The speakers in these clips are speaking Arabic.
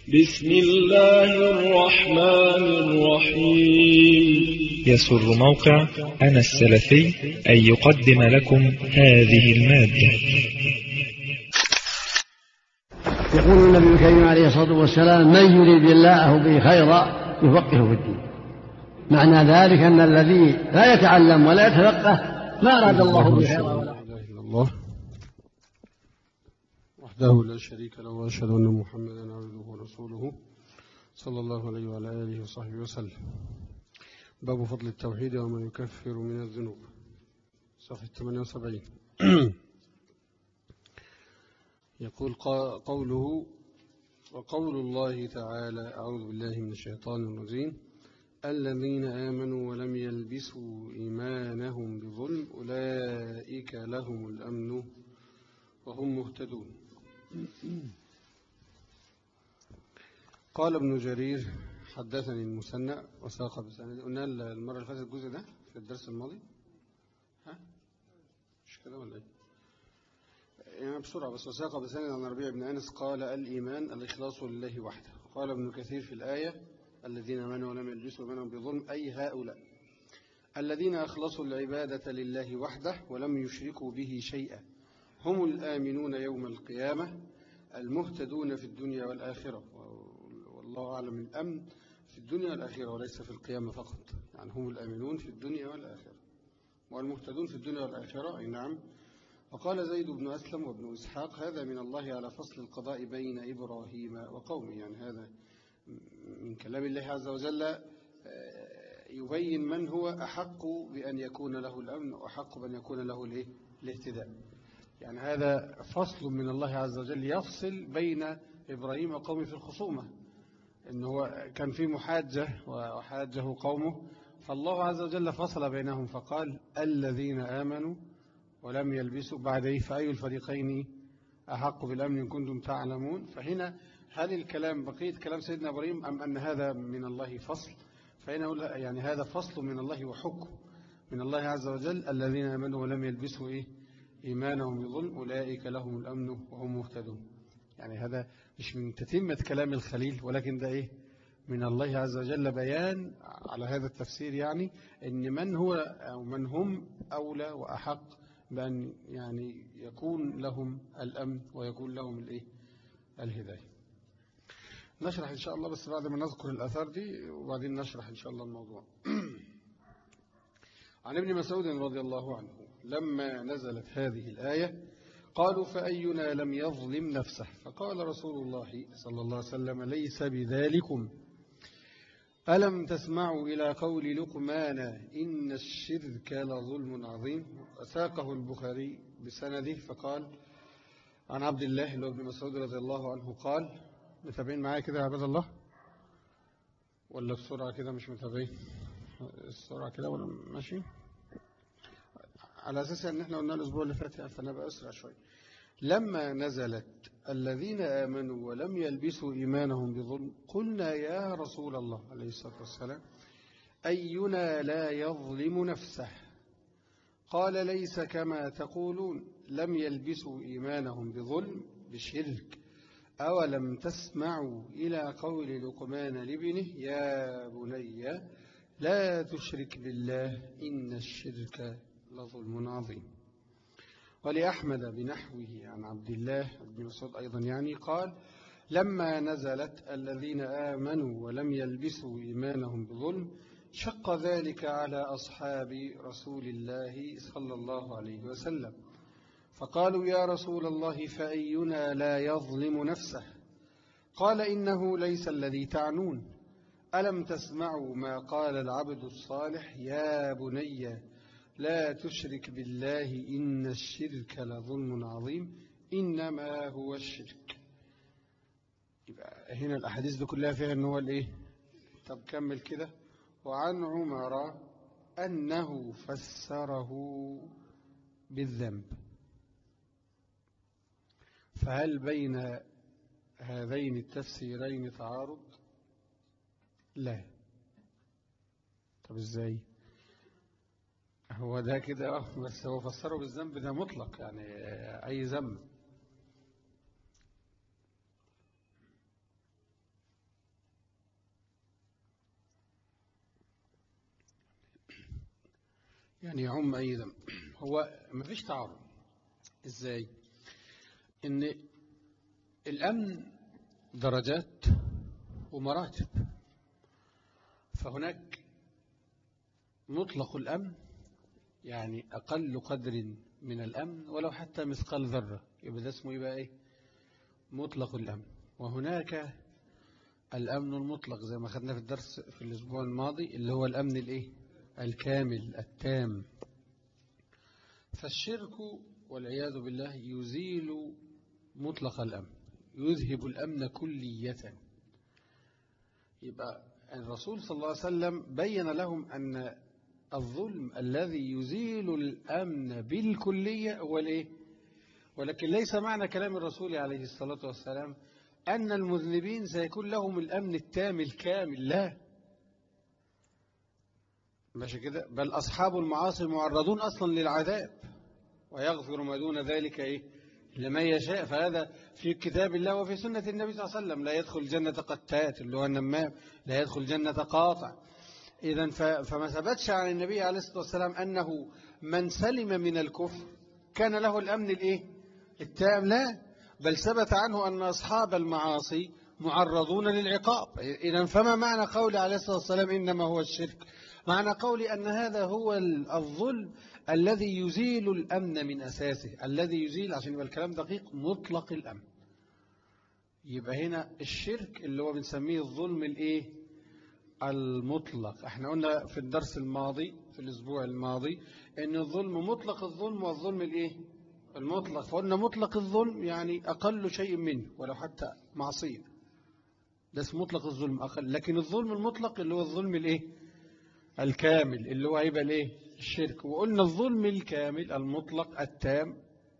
بسم الله الرحمن الرحيم. يسر موقع أنا السلفي أن يقدم لكم هذه المادة. يقول النبي الكريم عليه الصلاة والسلام: من يريد الله به خيرا يفقهه في الدين. معنى ذلك أن الذي لا يتعلم ولا يتفقه ما أراد الله به خيرا ولا الله وحده لا شريك له، وأشهد أن محمدا عبده ورسوله صلى الله عليه وعلى آله وصحبه وسلم. باب فضل التوحيد وما يكفر من الذنوب، صفحة 78. يقول قوله: وقول الله تعالى: أعوذ بالله من الشيطان الرجيم: الذين آمنوا ولم يلبسوا إيمانهم بظلم أولئك لهم الأمن وهم مهتدون. قال ابن جرير: حدثني المثنى وساق بسند. قلنا المرة اللي فاتت الجزء ده في الدرس الماضي، مش كده ولا ايه؟ يعني بسرعة بس. وساق بسند عن ربيع بن أنس قال: الإيمان الإخلاص لله وحده. قال ابن كثير في الآية: الذين آمنوا ولم يلبسوا إيمانهم بظلم، أي هؤلاء الذين أخلصوا العبادة لله وحده ولم يشركوا به شيئا، هم الآمنون يوم القيامة المهتدون في الدنيا والآخرة. والله أعلم، الأمن في الدنيا والآخرة وليس في القيامة فقط، يعني هم الآمنون في الدنيا والآخرة والمهتدون في الدنيا والآخرة، أي نعم. وقال زيد بن أسلم وابن إسحاق: هذا من الله على فصل القضاء بين إبراهيم وقومه. يعني هذا من كلام الله عز وجل يبين من هو أحق بأن يكون له الأمن وأحق بأن يكون له الاهتداء. يعني هذا فصل من الله عز وجل يفصل بين إبراهيم وقومه في الخصومة، إنه كان في محاجة وحاجه قومه، فالله عز وجل فصل بينهم فقال: الذين آمنوا ولم يلبسوا. بعد فأي الفريقين أحق بالأمن إن كنتم تعلمون. فهنا هل الكلام بقية كلام سيدنا إبراهيم أم أن هذا من الله فصل؟ فهنا أقول يعني هذا فصل من الله وحكم من الله عز وجل: الذين آمنوا ولم يلبسوا إيمانهم بظلم أولئك لهم الأمن وهم مهتدون. يعني هذا مش من تتمة كلام الخليل، ولكن ده من الله عز وجل بيان على هذا التفسير، يعني إن من هو أو من هم أولى وأحق بأن يعني يكون لهم الأمن ويكون لهم الهداية. نشرح إن شاء الله بس بعد ما نذكر الآثار دي، وبعدين نشرح إن شاء الله الموضوع. عن ابن مسعود رضي الله عنه لما نزلت هذه الآية قالوا: فأينا لم يظلم نفسه؟ فقال رسول الله صلى الله عليه وسلم: ليس بذلكم. ألم تسمعوا إلى قول لقمان: إن الشرك لظلم عظيم؟ ساقه البخاري بسنده فقال: عن عبد الله بن مسعود رضي الله عنه قال. متابعين معايا كده يا عباد الله ولا بسرعة كده؟ مش متابعين السرعة كده ولا ماشي؟ على أساس أن احنا قلنا الأسبوع اللي فات فأنا بأسرع شوي. لما نزلت الذين آمنوا ولم يلبسوا إيمانهم بظلم قلنا: يا رسول الله عليه الصلاة والسلام، أينا لا يظلم نفسه؟ قال: ليس كما تقولون، لم يلبسوا إيمانهم بظلم بشرك. أولم تسمعوا إلى قول لقمان لابنه: يا بني لا تشرك بالله إن الشرك لظلم عظيم. ولأحمد بنحوه عن عبد الله بن مسعود أيضا يعني قال: لما نزلت الذين آمنوا ولم يلبسوا إيمانهم بظلم شق ذلك على أصحاب رسول الله صلى الله عليه وسلم، فقالوا: يا رسول الله، فأينا لا يظلم نفسه؟ قال: إنه ليس الذي تعنون. ألم تسمعوا ما قال العبد الصالح: يا بني لا تشرك بالله إن الشرك لظلم عظيم؟ إنما هو الشرك. يبقى هنا الأحاديث دي كلها فيها أنه طب كمل كده. وعن عمر أنه فسره بالذنب. فهل بين هذين التفسيرين تعارض؟ لا. طب ازاي؟ هو ده كده بس هو فسره بالذنب ده مطلق، يعني أي ذنب. يعني يعم أي ذنب. هو ما فيش تعارض. إزاي؟ إن الأمن درجات ومراتب، فهناك مطلق الأمن، يعني أقل قدر من الأمن ولو حتى مثقال ذرة، يبقى ده اسمه يبقى إيه؟ مطلق الأمن. وهناك الأمن المطلق زي ما خدنا في الدرس في الأسبوع الماضي، اللي هو الأمن الإيه؟ الكامل التام. فالشرك والعياذ بالله يزيل مطلق الأمن، يذهب الأمن كلية. يبقى الرسول صلى الله عليه وسلم بين لهم أن الظلم الذي يزيل الأمن بالكلية هو الإيه؟ ولكن ليس معنى كلام الرسول عليه الصلاة والسلام أن المذنبين سيكون لهم الأمن التام الكامل، لا، ماشي كده، بل أصحاب المعاصي معرضون أصلا للعذاب، ويغفر ما دون ذلك إيه؟ لمن يشاء. فهذا في كتاب الله وفي سنة النبي صلى الله عليه وسلم. لا يدخل جنة قتات اللي هو النمام، لا يدخل جنة قاطع. إذن فما ثبتش عن النبي عليه الصلاة والسلام أنه من سلم من الكفر كان له الأمن الإيه؟ التام، لا، بل ثبت عنه أن أصحاب المعاصي معرضون للعقاب. إذن فما معنى قول عليه الصلاة والسلام إنما هو الشرك؟ معنى قولي أن هذا هو الظلم الذي يزيل الأمن من أساسه، الذي يزيل، عشان يبقى الكلام دقيق، مطلق الأمن. يبقى هنا الشرك اللي هو بنسميه الظلم الإيه؟ المطلق. احنا قلنا في الدرس الماضي في الأسبوع الماضي أن الظلم مطلق الظلم والظلم الإيه؟ المطلق. فقلنا مطلق الظلم يعني أقل شيء منه ولو حتى معصية، ده اسمه مطلق الظلم أقل. لكن الظلم المطلق اللي هو الظلم الإيه؟ الكامل، اللي هو هيبقى الإيه؟ الشرك. وقلنا الظلم الكامل المطلق التام،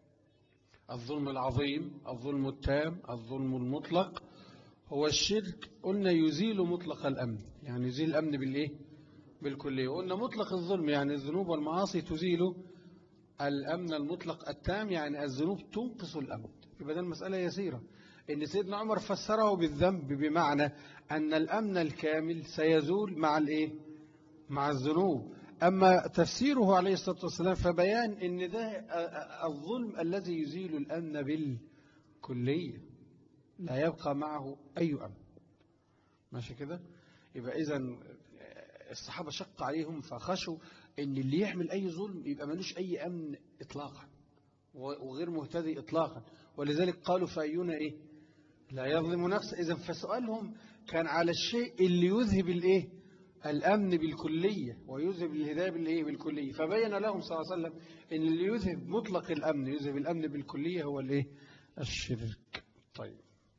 الظلم العظيم، الظلم التام، الظلم المطلق هو الشرك. قلنا يزيل مطلق الأمن، يعني يزيل الأمن بالإيه؟ بالكلية. وقلنا مطلق الظلم يعني الذنوب والمعاصي تزيل الأمن المطلق التام، يعني الذنوب تنقص الأمن. يبقى ده المسألة يسيرة. إن سيدنا عمر فسره بالذنب بمعنى أن الأمن الكامل سيزول مع الإيه؟ مع الذنوب. أما تفسيره عليه الصلاة والسلام فبيان إن ده الظلم الذي يزيل الأمن بالكلية، لا يبقى معه أي أمن. ماشي كده؟ يبقى إذن الصحابة شق عليهم فخشوا إن اللي يعمل أي ظلم يبقى ملوش أي أمن إطلاقا وغير مهتدي إطلاقا. ولذلك قالوا فأينا إيه؟ لا يظلم نفسه. إذن فسؤالهم كان على الشيء اللي يذهب الإيه؟ الأمن بالكلية ويذهب الهداية بالإيه؟ بالكلية. فبين لهم صلى الله عليه وسلم إن اللي يذهب مطلق الأمن، يذهب الأمن بالكلية، هو الإيه؟ الشرك. طيب،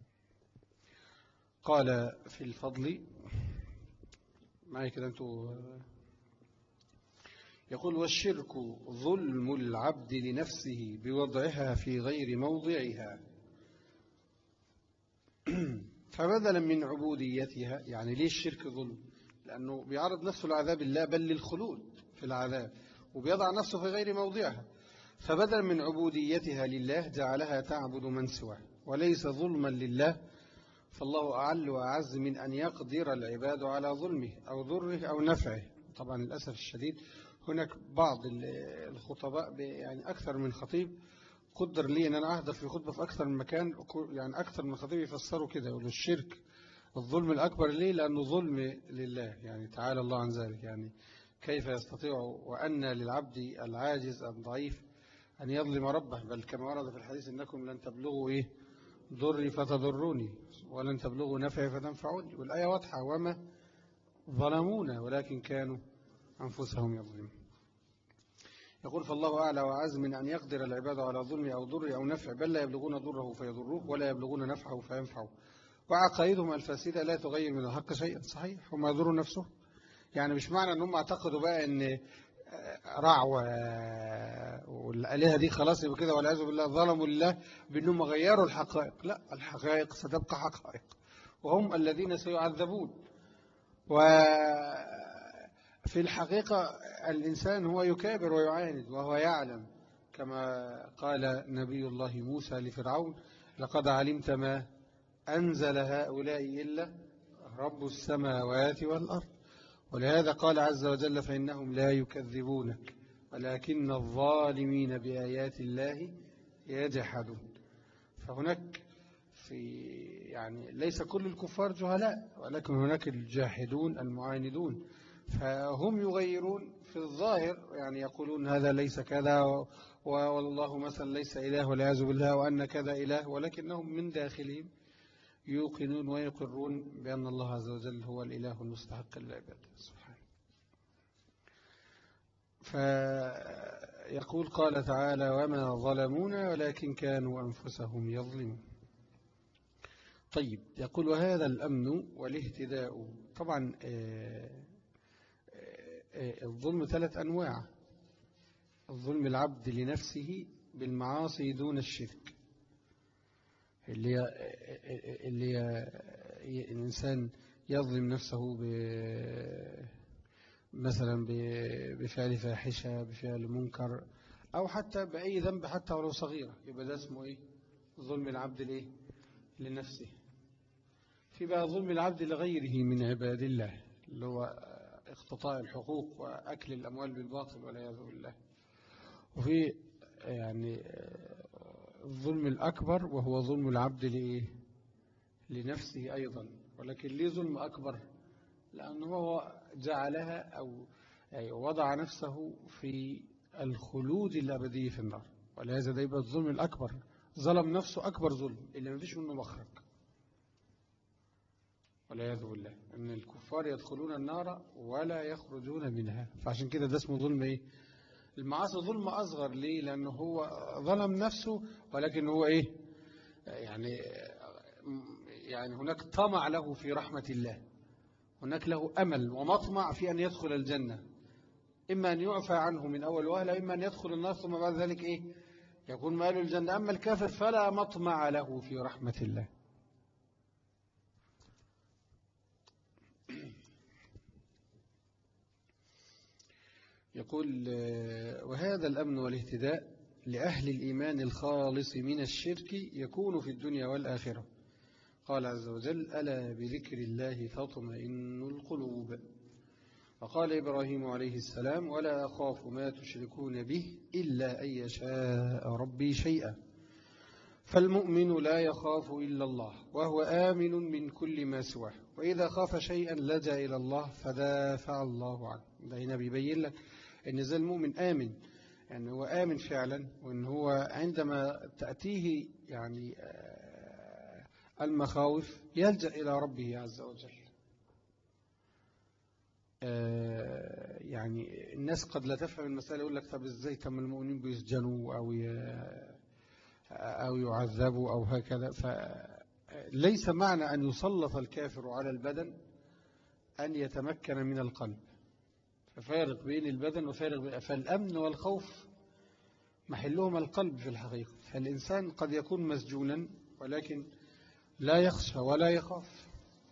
قال في الفضل معي كده أنتوا، يقول والشرك ظلم العبد لنفسه بوضعها في غير موضعها فبدلا من عبوديتها. يعني ليه الشرك ظلم؟ لأنه بيعرض نفسه لعذاب الله بل للخلود في العذاب، وبيضع نفسه في غير موضعها. فبدلا من عبوديتها لله جعلها تعبد من سواه، وليس ظلما لله، فالله أعل وأعز من أن يقدر العباد على ظلمه أو ضره أو نفعه. طبعا للأسف الشديد هناك بعض الخطباء، يعني أكثر من خطيب قدر لي أن أنا أحضر في خطبة في أكثر من مكان، يعني أكثر من خطيب يفسروا كده، يقولوا الشرك الظلم الأكبر. ليه؟ لأنه ظلم لله، يعني تعالى الله عن ذلك. يعني كيف يستطيع وأن للعبد العاجز الضعيف أن يظلم ربه؟ بل كما ورد في الحديث إنكم لن تبلغوا إيه؟ ضري فتضروني ولن تبلغوا نفعي فتنفعوني. والآية واضحة، وما ظلمونا ولكن كانوا أنفسهم يظلمون. يقول فالله أعلى وأعز من أن يقدر العباد على ظلم أو ضر أو نفع، بل لا يبلغون ضره فيضروه ولا يبلغون نفعه فينفعه. وعقائدهم الفاسدة لا تغير من الحق شيئا. صحيح، هم يضروا نفسه. يعني مش معنى أنهم اعتقدوا بقى أن رعوة والآلهة دي خلاص يبقى كده والعياذ بالله ظلموا الله بأنهم غيروا الحقائق. لا، الحقائق ستبقى حقائق وهم الذين سيعذبون. وفي الحقيقة الإنسان هو يكابر ويعاند وهو يعلم، كما قال نبي الله موسى لفرعون لقد علمت ما أنزل هؤلاء إلا رب السماوات والأرض. ولهذا قال عز وجل فإنهم لا يكذبونك ولكن الظالمين بآيات الله يجحدون. فهناك يعني ليس كل الكفار جهلاء، ولكن هناك الجاحدون المعاندون، فهم يغيرون في الظاهر، يعني يقولون هذا ليس كذا، والله مثلا ليس إله والعياذ بالله، وأن كذا إله، ولكنهم من داخلهم يوقنون ويقرون بأن الله عز وجل هو الإله المستحق للعبادة سبحانه. فيقول قال تعالى وما ظلمونا ولكن كانوا أنفسهم يظلمون. طيب، يقول وهذا الأمن والاهتداء. طبعا الظلم 3 أنواع: الظلم العبد لنفسه بالمعاصي دون الشرك، اللي الإنسان يظلم نفسه مثلا بفعل فاحشة، بفعل منكر، أو حتى بأي ذنب حتى ولو صغيرة، يبقى ده اسمه إيه؟ ظلم العبد لنفسه. في بقى ظلم العبد لغيره من عباد الله، اللي هو اقتطاع الحقوق وأكل الأموال بالباطل والعياذ بالله. وفي يعني الظلم الأكبر وهو ظلم العبد لنفسه أيضا، ولكن ليه ظلم أكبر؟ لأنه هو جعلها أو يعني وضع نفسه في الخلود الأبدي في النار، ولهذا ده يبقى الظلم الأكبر، ظلم نفسه أكبر ظلم اللي ما فيش منه مخرج والعياذ بالله، أن الكفار يدخلون النار ولا يخرجون منها. فعشان كده ده اسمه ظلم إيه؟ المعاصي ظلم أصغر. ليه؟ لأنه هو ظلم نفسه، ولكن هو إيه؟ يعني هناك طمع له في رحمة الله، هناك له أمل ومطمع في أن يدخل الجنة، إما أن يعفى عنه من أول وهلة، إما أن يدخل النار ثم بعد ذلك إيه؟ يكون مال الجنة. أما الكافر فلا مطمع له في رحمة الله. يقول وهذا الأمن والاهتداء لأهل الإيمان الخالص من الشرك يكون في الدنيا والآخرة. قال عز وجل ألا بذكر الله تطمئن القلوب. وقال إبراهيم عليه السلام ولا أخاف ما تشركون به إلا أن يشاء ربي شيئا. فالمؤمن لا يخاف إلا الله وهو آمن من كل ما سواه، وإذا خاف شيئا لجأ إلى الله فدافع الله عنه. ده هنا بيبين لك أن زي المؤمن آمن، يعني هو آمن فعلا، وأن هو عندما تأتيه يعني المخاوف يلجأ إلى ربه عز وجل. يعني الناس قد لا تفهم المسألة، يقول لك طب إزاي تم المؤمنين بيسجنوا أو يعذبوا أو هكذا. فليس معنى أن يسلط الكافر على البدن أن يتمكن من القلب، ففارق بين البدن وفارق فالأمن والخوف محلهم القلب في الحقيقة. فالإنسان قد يكون مسجونا ولكن لا يخشى ولا يخاف.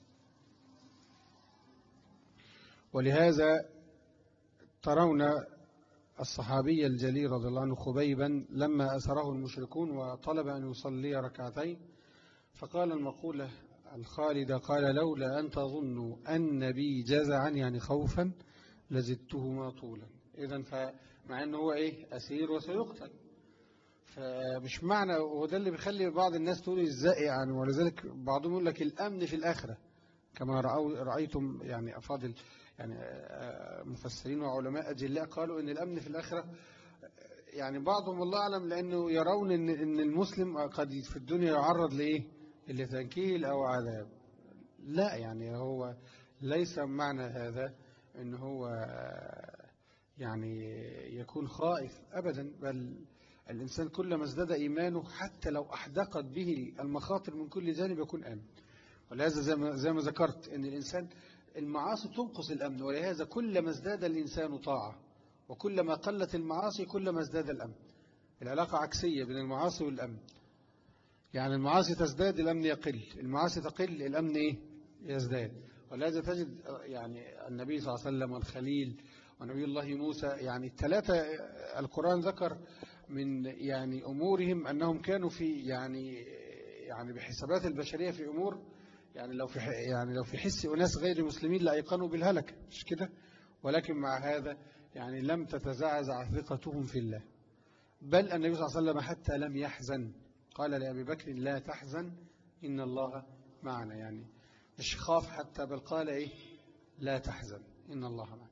ولهذا ترون الصحابي الجليل رضي الله عنه خبيبا لما أسره المشركون وطلب أن يصلي ركعتين، فقال المقولة الخالدة قال لولا أن تظنوا أن بي جزعا يعني خوفا لزدتهما طولا. إذن فمع أنه هو أسير وسيقتل، فمش معنى، وده اللي بيخلي بعض الناس تقول إزاي يعني، ولذلك بعضهم يقول لك الأمن في الآخرة كما رأيتم يعني أفاضل يعني مفسرين وعلماء أجلاء قالوا إن الأمن في الآخرة، يعني بعضهم والله أعلم لأنه يرون إن المسلم قد في الدنيا يعرض لتنكيل أو عذاب. لا، يعني هو ليس معنى هذا إن هو يعني يكون خائف أبدا، بل الإنسان كلما ازداد إيمانه حتى لو أحدقت به المخاطر من كل جانب يكون آمن. ولهذا زي ما ذكرت أن الإنسان المعاصي تنقص الأمن، ولهذا كلما ازداد الإنسان طاعة وكلما قلت المعاصي كلما ازداد الأمن. العلاقة عكسية بين المعاصي والأمن، يعني المعاصي تزداد الأمن يقل، المعاصي تقل الأمن يزداد. ولهذا تجد يعني النبي صلى الله عليه وسلم والخليل ونبي الله موسى، يعني الثلاثة القرآن ذكر من يعني أمورهم أنهم كانوا في يعني بحسابات البشرية في أمور، يعني لو في حس أناس غير مسلمين لأيقنوا بالهلك، مش كده؟ ولكن مع هذا يعني لم تتزعزع ثقتهم في الله، بل النبي صلى الله عليه وسلم حتى لم يحزن قال لأبي بكر لا تحزن إن الله معنا، يعني مش خاف حتى، بل قال إيه لا تحزن إن الله معنا.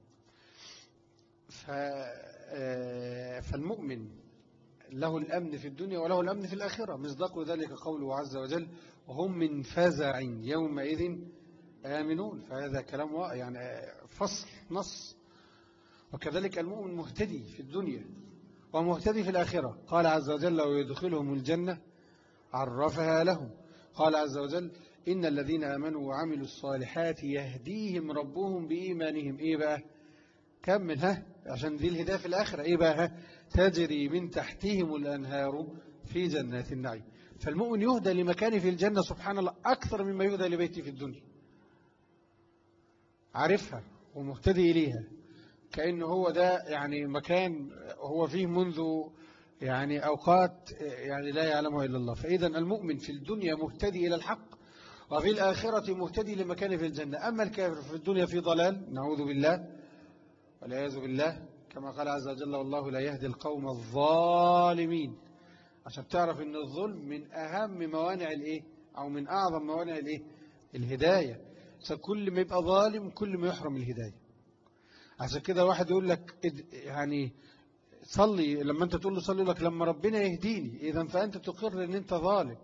فالمؤمن له الأمن في الدنيا وله الأمن في الآخرة، مصداق ذلك قوله عز وجل وهم من فزع يومئذ آمنون، فهذا كلام يعني فصل نص. وكذلك المؤمن مهتدي في الدنيا ومهتدي في الآخرة، قال عز وجل ويدخلهم الجنة عرفها لهم. قال عز وجل إن الذين آمنوا وعملوا الصالحات يهديهم ربهم بإيمانهم. إيه بقى كمل عشان دي الهداية في الآخرة. إيه بقى تجري من تحتهم الأنهار في جنات النعيم. فالمؤمن يهدى لمكانه في الجنة سبحان الله أكثر مما يهدى لبيته في الدنيا، عارفها ومهتدي إليها، كأنه هو ده يعني مكان هو فيه منذ يعني أوقات يعني لا يعلمها إلا الله. فإذا المؤمن في الدنيا مهتدي إلى الحق، وفي الآخرة مهتدي لمكانه في الجنة. أما الكافر في الدنيا في ضلال نعوذ بالله والعياذ بالله، كما قال عز وجل والله لا يهدي القوم الظالمين. عشان تعرف ان الظلم من أهم موانع الإيه أو من أعظم موانع الإيه الهداية. كل ما يبقى ظالم كل ما يحرم الهداية. عشان كده واحد يقول لك يعني صلي، لما انت تقول له صلي لك لما ربنا يهديني، إذا فأنت تقر ان انت ظالم.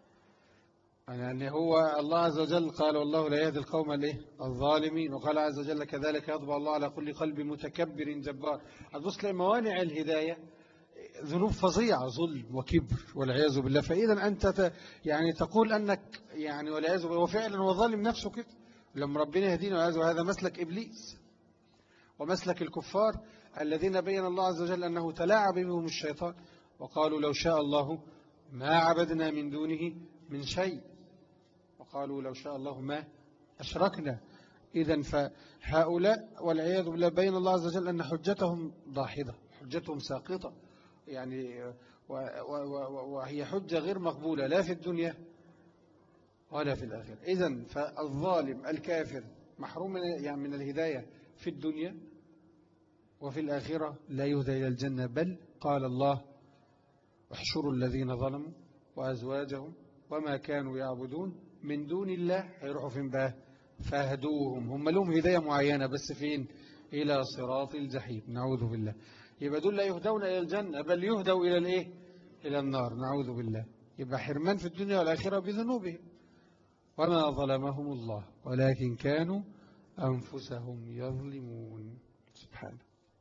يعني هو الله عز وجل قال والله لا يهدي القوم الظالمين، وقال عز وجل كذلك يطبع الله على كل قلب متكبر جبار. هتبص تلاقي موانع الهداية ذنوب فظيعة، ظلم وكبر والعياذ بالله. فإذا أنت يعني تقول أنك يعني والعياذ بالله وفعلا هو ظالم نفسه كده لما ربنا يهدينا والعياذ بالله. هذا مسلك إبليس ومسلك الكفار الذين بين الله عز وجل أنه تلاعب بهم الشيطان، وقالوا لو شاء الله ما عبدنا من دونه من شيء، وقالوا لو شاء الله ما أشركنا. إذن فهؤلاء والعياذ بالله بين الله عز وجل أن حجتهم ضاحضة، حجتهم ساقطة يعني، وهي حجة غير مقبولة لا في الدنيا ولا في الآخرة. إذن فالظالم الكافر محروم يعني من الهداية في الدنيا، وفي الآخرة لا يهدى إلى الجنة. بل قال الله احشروا الذين ظلموا وأزواجهم وما كانوا يعبدون من دون الله، هيروحوا فين بقى فاهدوهم. هم لهم هداية معينة بس فين؟ إلى صراط الجحيم نعوذ بالله. يبقى دول لا يهدون إلى الجنة بل يهدوا إلى الإيه؟ إلى النار نعوذ بالله. يبقى حرمان في الدنيا والآخرة بذنوبهم. وما ظلمهم الله ولكن كانوا أنفسهم يظلمون سبحانه.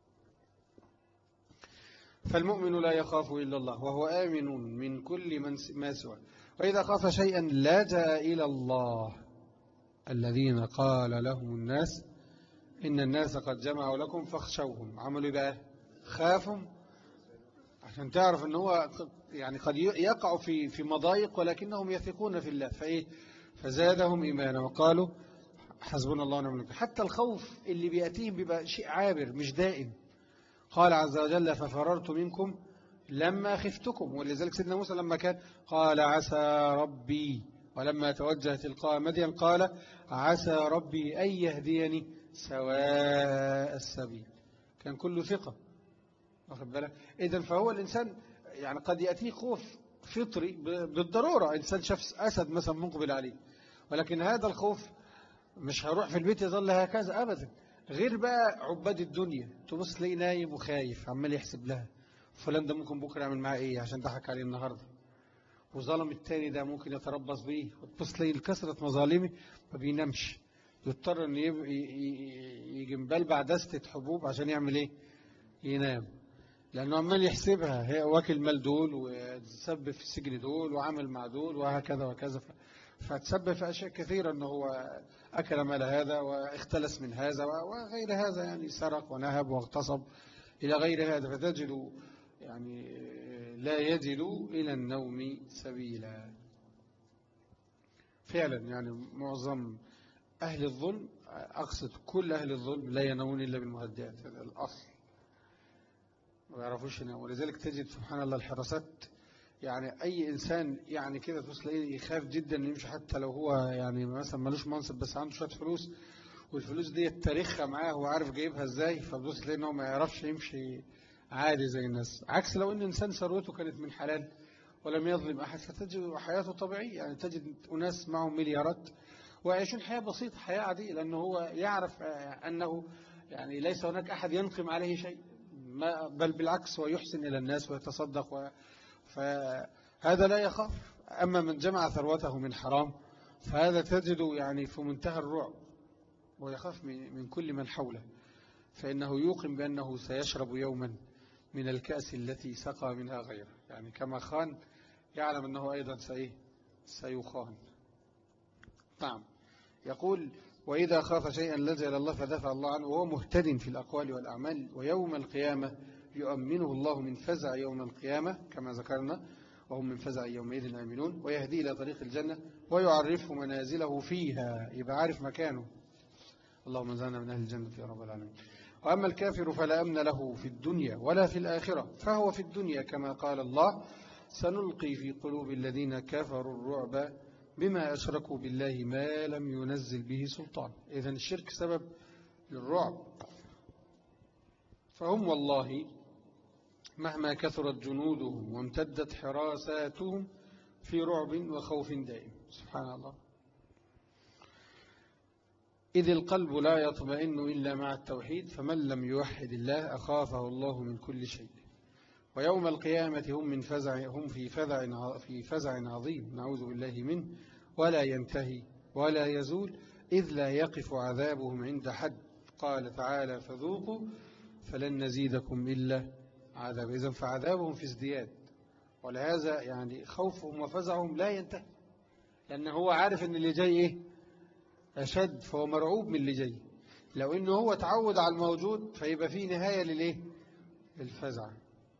فالمؤمن لا يخاف إلا الله وهو آمن من كل ما سوى، وإذا خاف شيئا لجأ إلى الله. الذين قال لهم الناس إن الناس قد جمعوا لكم فاخشوهم، عملوا بقى خافوا، عشان تعرف أنه هو يعني قد يقع في مضايق ولكنهم يثقون في الله فزادهم إيمانا وقالوا حسبنا الله ونعم الوكيل. حتى الخوف اللي بيأتيهم بيبقى شيء عابر مش دائم. قال عز وجل ففررت منكم لما خفتكم، ولذلك سيدنا موسى لما كان قال عسى ربي، ولما توجه تلقاء مدين قال عسى ربي أن يهديني سواء السبيل، كان كله ثقة واخد بالك. إذن فهو الإنسان يعني قد يأتيه خوف فطري بالضرورة، إنسان شاف أسد مثلا مقبل عليه، ولكن هذا الخوف مش هيروح في البيت يظل هكذا أبدا. غير بقى عباد الدنيا تبص تلاقيه نايم وخايف عمال يحسب لها فلان ده ممكن بكرة يعمل معاه إيه عشان ضحك عليه النهاردة، وظلم التاني ده ممكن يتربص بيه، وتبص تلاقيه الكسرة مظالمه ما بينامش، يضطر أن يجي مبلبع دستة حبوب عشان يعمل إيه ينام، لأنه عمال يحسبها هي واكل مال دول وتسبب في السجن دول وعمل مع دول وهكذا وكذا، فتسبب في أشياء كثيرة أنه هو أكل مال هذا واختلس من هذا وغير هذا، يعني سرق ونهب واغتصب إلى غير هذا، فتجد يعني لا يجد إلى النوم سبيلا. فعلا يعني معظم أهل الظلم، أقصد كل أهل الظلم، لا ينامون إلا بالمهدئات، هذا الأصل، ما يعرفوش يناموا. ولذلك تجد سبحان الله الحراسات، يعني أي إنسان يعني كده تلاقيه يخاف جدا يمشي، حتى لو هو يعني مثلا ملوش منصب بس عنده شوية فلوس والفلوس دي تاريخها معاه وعارف جايبها ازاي، فبص تلاقي انه ما يعرفش يمشي عادي زي الناس. عكس لو ان انسان ثروته كانت من حلال ولم يظلم احد، فتجد حياته طبيعيه. يعني تجد اناس معهم مليارات ويعيشون حياه بسيطه، حياه عاديه، لانه هو يعرف انه يعني ليس هناك احد ينقم عليه شيء، بل بالعكس ويحسن الى الناس ويتصدق فهذا لا يخاف. اما من جمع ثروته من حرام فهذا تجد يعني في منتهى الرعب، ويخاف من كل من حوله، فإنه يوقن بأنه سيشرب يوما من الكأس التي سقى منها غيره. يعني كما خان يعلم أنه أيضا سيخان. نعم. يقول وإذا خاف شيئا لجأ إلى الله فدافع الله عنه، وهو مهتد في الأقوال والأعمال. ويوم القيامة يؤمنه الله من فزع يوم القيامة كما ذكرنا، وهم من فزع يومئذ آمنون، ويهدي إلى طريق الجنة ويعرفه منازله فيها، يبقى عارف مكانه. اللهم اجعلنا من أهل الجنة يا رب العالمين. وأما الكافر فلا أمن له في الدنيا ولا في الآخرة، فهو في الدنيا كما قال الله سنلقي في قلوب الذين كفروا الرعب بما أشركوا بالله ما لم ينزل به سلطان. إذن الشرك سبب للرعب. فهم والله مهما كثرت جنودهم وامتدت حراساتهم في رعب وخوف دائم. سبحان الله. إذ القلب لا يطمئن إلا مع التوحيد، فمن لم يوحد الله أخافه الله من كل شيء. ويوم القيامة هم في فزع عظيم نعوذ بالله منه، ولا ينتهي ولا يزول، إذ لا يقف عذابهم عند حد. قال تعالى فذوقوا فلن نزيدكم إلا عذاب. إذن فعذابهم في ازدياد، ولهذا يعني خوفهم وفزعهم لا ينتهي، لأنه هو عارف أن اللي جاي إيه أشد، فهو مرعوب من اللي جاي. لو إنه هو تعود على الموجود فيبقى فيه نهاية للإيه؟ للفزع.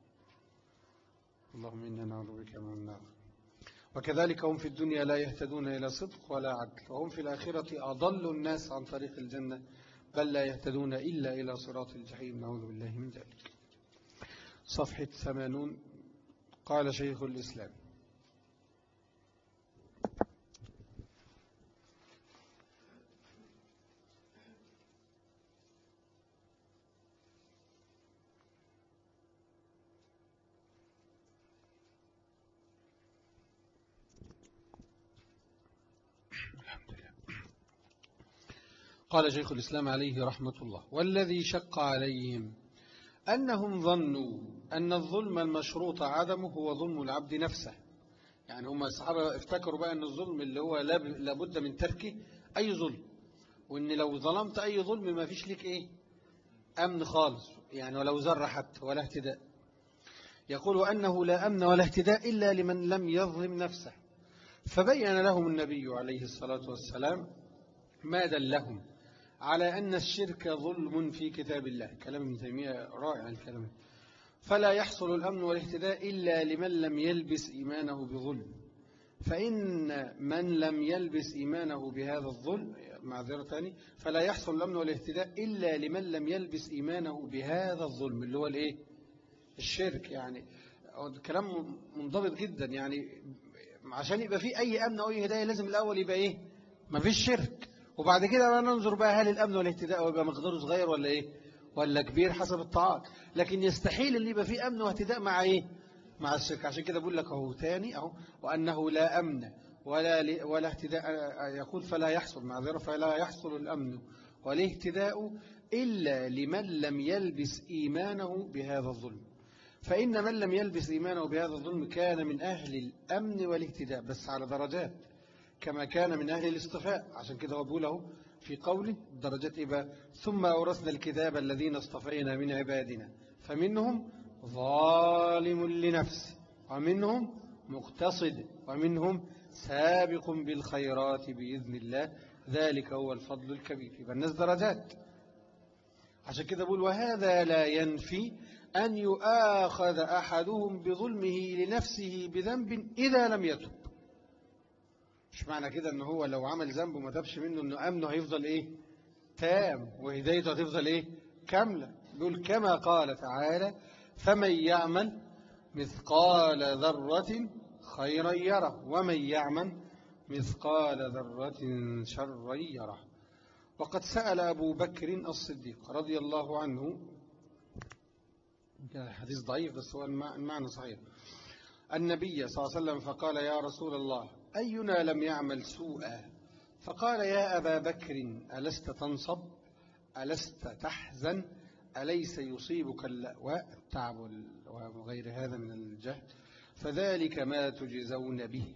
اللهم إنا نعوذ بك من النار. وكذلك هم في الدنيا لا يهتدون إلى صدق ولا عدل، وهم في الآخرة أضل الناس عن طريق الجنة، بل لا يهتدون إلا إلى صراط الجحيم. نعوذ بالله من ذلك. صفحة 80. قال شيخ الإسلام قال شيخ الإسلام عليه رحمة الله والذي شق عليهم أنهم ظنوا أن الظلم المشروط عدمه هو ظلم العبد نفسه. يعني هم الصحابة افتكروا بقى أن الظلم اللي هو لابد من تركه أي ظلم، وأن لو ظلمت أي ظلم ما فيش لك إيه أمن خالص، يعني ولو ذرة حتى ولا اهتداء. يقول أنه لا أمن ولا اهتداء إلا لمن لم يظلم نفسه. فبين لهم النبي عليه الصلاة والسلام ما دلهم على أن الشرك ظلم في كتاب الله. كلام ابن تيمية رائع الكلام. فلا يحصل الأمن والاهتداء إلا لمن لم يلبس إيمانه بظلم. فإن من لم يلبس إيمانه بهذا الظلم معذرة ثاني، فلا يحصل الأمن والاهتداء إلا لمن لم يلبس إيمانه بهذا الظلم اللي هو الإيه؟ الشرك. يعني كلام منضبط جدا. يعني عشان يبقى فيه أي أمن أو أي هداية لازم الأول يبقى إيه؟ ما فيش شرك، وبعد كده بقى ننظر بقى هل الأمن والاهتداء ويبقى مقداره صغير ولا إيه ولا كبير حسب الطاعات. لكن يستحيل اللي يبقى فيه أمن واهتداء مع إيه؟ مع الشرك. عشان كده بقول لك أهو تاني أهو وأنه لا أمن ولا اهتداء. يقول فلا يحصل معذرة فلا يحصل الأمن والاهتداء إلا لمن لم يلبس إيمانه بهذا الظلم. فإن من لم يلبس إيمانه بهذا الظلم كان من أهل الأمن والاهتداء بس على درجات، كما كان من أهل الاصطفاء. عشان كده هو بيقوله في قوله درجات إبا ثم أورثنا الكتاب الذين اصطفينا من عبادنا فمنهم ظالم لنفسه ومنهم مقتصد ومنهم سابق بالخيرات بإذن الله ذلك هو الفضل الكبير. يبقى الناس درجات. عشان كده بقول وهذا لا ينفي أن يؤاخذ أحدهم بظلمه لنفسه بذنب إذا لم يتب. مش معنى كده أنه هو لو عمل ذنب وما تبش منه أنه أمنه هيفضل إيه تام وهدايته هتفضل إيه كاملة. يقول كما قال تعالى فمن يعمل مثقال ذرة خيرا يره ومن يعمل مثقال ذرة شرا يره. وقد سأل أبو بكر الصديق رضي الله عنه، حديث ضعيف بس هو المعنى صحيح، النبي صلى الله عليه وسلم فقال يا رسول الله أينا لم يعمل سوءا؟ فقال يا أبا بكر ألست تنصب؟ ألست تحزن؟ أليس يصيبك اللأواء التعب وغير هذا من الجهل؟ فذلك ما تجزون به.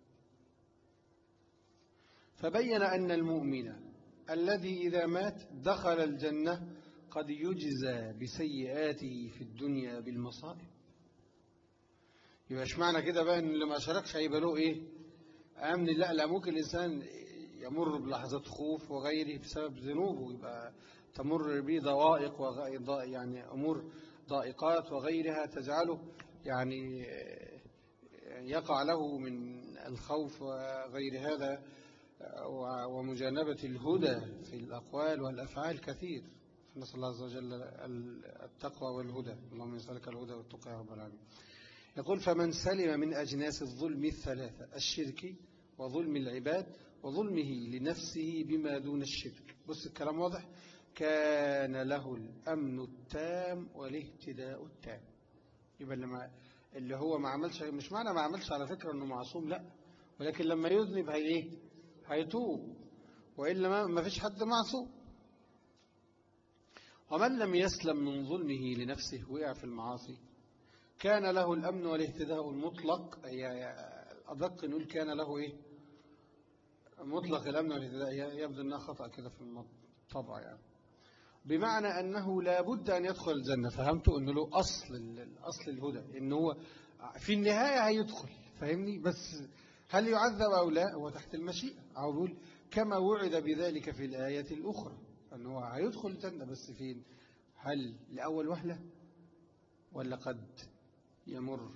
فبين أن المؤمن الذي إذا مات دخل الجنة قد يجزى بسيئاته في الدنيا بالمصائب. يبقى معنى كده بقى ان اللي ما شاركش هيبقى له ايه؟ امن. لا ممكن الانسان يمر بلحظات خوف وغيره بسبب ذنوبه، يبقى تمر به ضوائق يعني امور ضائقات وغيرها تجعله يعني يقع له من الخوف وغير هذا ومجانبة الهدى في الأقوال والأفعال كثير. فنسأل الله عز وجل التقوى والهدى، اللهم يسألك الهدى والتقى يا رب العالمين. يقول فمن سلم من أجناس الظلم الثلاثة: الشرك وظلم العباد وظلمه لنفسه بما دون الشرك. بص الكلام واضح، كان له الأمن التام والاهتداء التام. يبقى اللي هو ما عملش، مش معنى ما عملش على فكرة أنه معصوم، لا، ولكن لما يذنب هيتوب، وإلا ما فيش حد معصوم. ومن لم يسلم من ظلمه لنفسه وقع في المعاصي كان له الأمن والاهتداء المطلق. أدق نقول كان له مطلق الأمن والاهتداء، يبدو أنها خطأ كده في الطبع يعني، بمعنى أنه لا بد أن يدخل الجنة. فهمتوا أنه له أصل الهدى، أنه هو في النهاية هيدخل، فهمني؟ بس هل يعذب أو لا هو تحت المشيئة. أو يقول كما وعد بذلك في الآية الأخرى أنه هيدخل الجنة، بس فين؟ هل لأول وهلة ولا قد يمر؟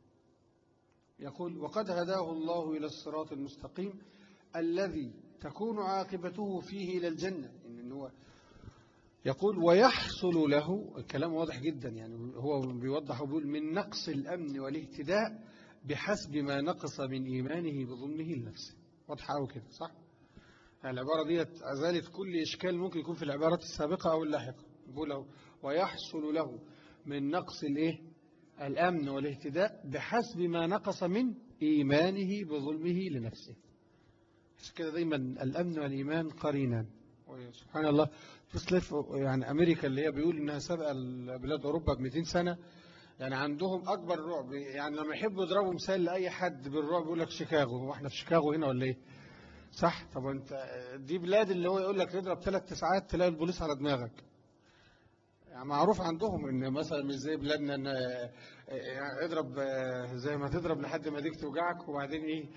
يقول وقد هداه الله إلى الصراط المستقيم الذي تكون عاقبته فيه إلى الجنة. إن هو يقول ويحصل له، الكلام واضح جدا يعني، هو بيوضح وبيقول من نقص الأمن والاهتداء بحسب ما نقص من إيمانه بظلمه لنفسه. واضحة أو كده صح؟ العبارة دي أزالت كل إشكال ممكن يكون في العبارات السابقة أو اللاحقة. بيقول ويحصل له من نقص الأمن والاهتداء بحسب ما نقص من إيمانه بظلمه لنفسه. كده دايما الأمن والإيمان قرينان. سبحان الله، تسلف يعني أمريكا اللي هي بيقول إنها سابقة بلاد أوروبا ب200 سنة، يعني عندهم أكبر رعب. يعني لما يحبوا يضربوا مثال لأي حد بالرعب يقول لك شيكاغو. هو احنا في شيكاغو هنا ولا إيه؟ صح؟ طب أنت دي بلاد اللي هو يقول لك تضرب 3 ساعات تلاقي البوليس على دماغك. يعني معروف عندهم إن مثلا مش زي بلادنا إن يعني اضرب زي ما تضرب لحد ما ديك توجعك، وبعدين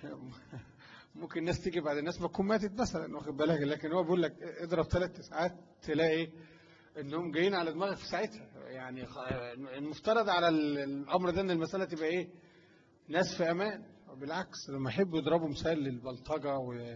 ممكن الناس تيجي بعد الناس ما تكون ماتت مثلا، واخد بالك؟ لكن هو بيقول لك اضرب 3 ساعات تلاقي انهم جايين على دماغك في ساعتها. يعني المفترض على الامر ده ان المساله تبقى ناس في امان. وبالعكس لما يحبوا يضربوا مثال للبلطجه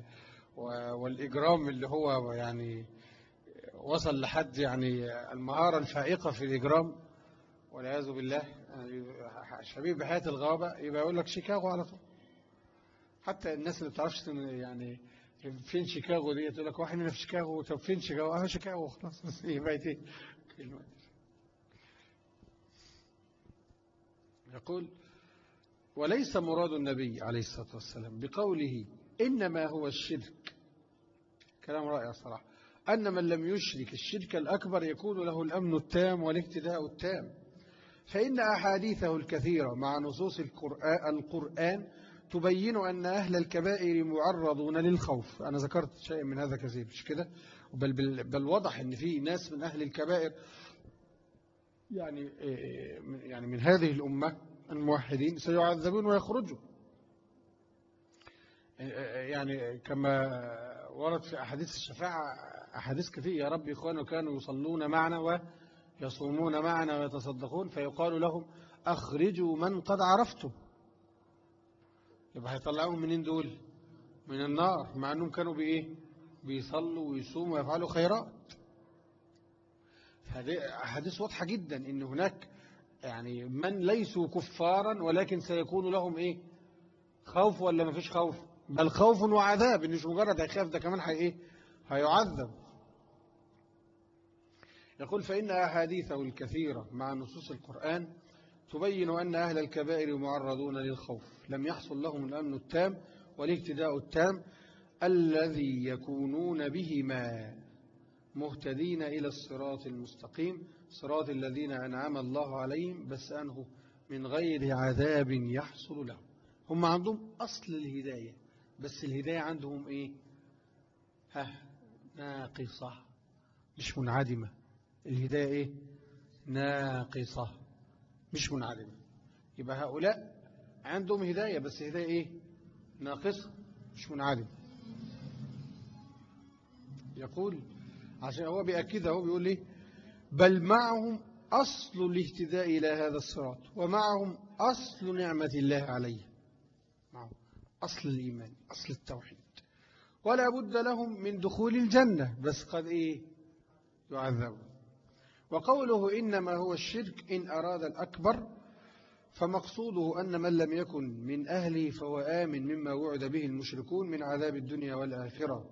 والاجرام اللي هو يعني وصل لحد يعني المهاره الفائقه في الاجرام والعياذ بالله، شبيه بحياه الغابه، يبقى يقول لك شيكاغو على طول. حتى الناس اللي بتعرفش يعني فين شيكاغو دي تقول لك واحد هنا في شيكاغو. طب فين شيكاغو؟ شيكاغو خلاص. بس بقت كلمه. يقول وليس مراد النبي عليه الصلاة والسلام بقوله إنما هو الشرك، كلام رائع صراحة، أن من لم يشرك الشرك الأكبر يكون له الأمن التام والاهتداء التام. فإن أحاديثه الكثيرة مع نصوص القرآن تبين أن أهل الكبائر معرضون للخوف. أنا ذكرت شيء من هذا كثير، مش كده؟ بل وضح أن في ناس من أهل الكبائر يعني من هذه الأمة الموحدين سيعذبون ويخرجوا. يعني كما ورد في أحاديث الشفاعة أحاديث كثير: يا رب إخواننا كانوا يصلون معنا ويصومون معنا ويتصدقون، فيقال لهم أخرجوا من قد عرفتم. يبقى هيطلعوهم منين دول؟ من النار، مع أنهم كانوا بيصلوا ويصوموا ويفعلوا خيرات. هذه أحاديث واضحة جدا إن هناك يعني من ليسوا كفارا ولكن سيكون لهم خوف، ولا ما فيش خوف؟ بل خوف وعذاب، إن مش مجرد هيخاف، ده كمان هيعذب. يقول فإن أحاديثه الكثيرة مع نصوص القرآن تبين أن أهل الكبائر معرضون للخوف، لم يحصل لهم الأمن التام والاهتداء التام الذي يكونون بهما مهتدين إلى الصراط المستقيم، صراط الذين أنعم الله عليهم، بس أنه من غير عذاب يحصل لهم. هم عندهم أصل الهداية، بس الهداية عندهم إيه؟ ناقصة مش منعدمة. الهداية إيه؟ ناقصة مش منعدمة. يبقى هؤلاء عندهم هداية، بس هداية إيه؟ ناقصة مش منعدمة. يقول عشان هو بيأكدها، هو بيقول ليه بل معهم أصل الاهتداء إلى هذا الصراط، ومعهم أصل نعمة الله عليه، معهم أصل الإيمان، أصل التوحيد، ولا بد لهم من دخول الجنة، بس قد إيه؟ يعذبون. وقوله إنما هو الشرك إن أراد الأكبر، فمقصوده أن من لم يكن من أهله فهو آمن مما وعد به المشركون من عذاب الدنيا والآخرة.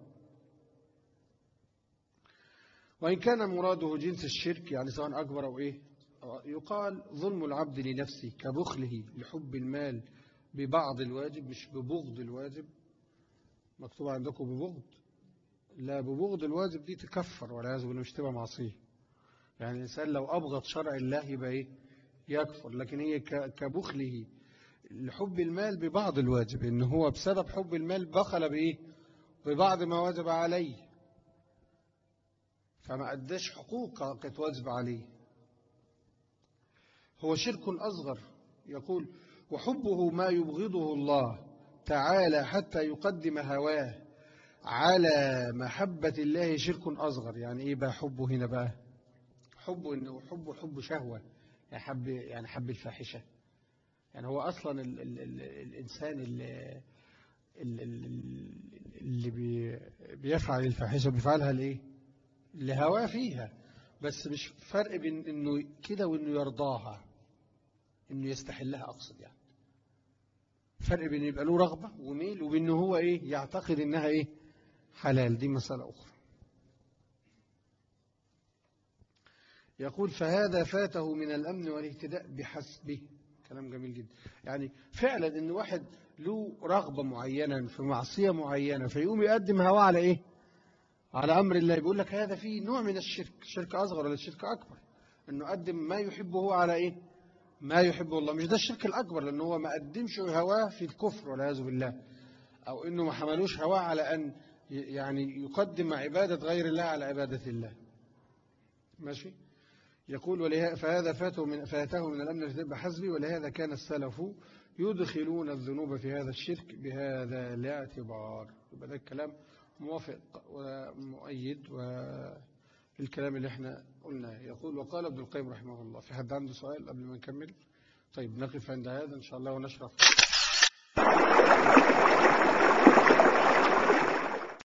وإن كان مراده جنس الشرك، يعني سواء أكبر أو إيه، يقال ظلم العبد لنفسه كبخله لحب المال ببعض الواجب، مش ببغض الواجب. مكتوب عندكم ببغض، لا، ببغض الواجب دي تكفر والعياذ بالله، مش تبقى معصية. يعني الإنسان لو أبغض شرع الله يبقى إيه؟ يكفر. لكن هي كبخله لحب المال ببعض الواجب، إن هو بسبب حب المال بخل بإيه؟ ببعض ما وجب عليه، فما أداش حقوق كانت واجب عليه. هو شرك أصغر. يقول وحبه ما يبغضه الله تعالى حتى يقدم هواه على محبة الله شرك أصغر. يعني إيه بقى حبه هنا بقى؟ حبه إنه حب شهوة، يعني حب الفاحشة. يعني هو أصلا الإنسان اللي بيفعل الفاحشة بيفعلها لإيه؟ لهواه فيها، بس مش فرق بين إنه كده وإنه يرضاها، إنه يستحلها أقصد. يعني فرق بين يبقى له رغبة وميل وبإنه هو إيه؟ يعتقد إنها إيه؟ حلال. دي مسألة أخرى. يقول فهذا فاته من الأمن والاهتداء بحسبه. كلام جميل جدا. يعني فعلا إن واحد له رغبة معينة في معصية معينة فيقوم يقدم هواه على إيه؟ على أمر الله. بيقول لك هذا فيه نوع من الشرك، شرك أصغر ولا شرك أكبر؟ إنه قدم ما يحبه على إيه؟ ما يحبه الله. مش ده الشرك الأكبر، لأنه هو ما قدمش هواه في الكفر والعياذ بالله، أو إنه ما حملوش هواه على أن يعني يقدم عبادة غير الله على عبادة الله. ماشي. يقول فهذا فاته من الأمن بحسبه، ولهذا كان السلف يدخلون الذنوب في هذا الشرك بهذا الاعتبار. يبقى ده الكلام موافق ومؤيد والكلام اللي احنا قلناه. يقول وقال ابن القيم رحمه الله. في حد عنده سؤال قبل ما نكمل؟ طيب نقف عند هذا إن شاء الله ونشرف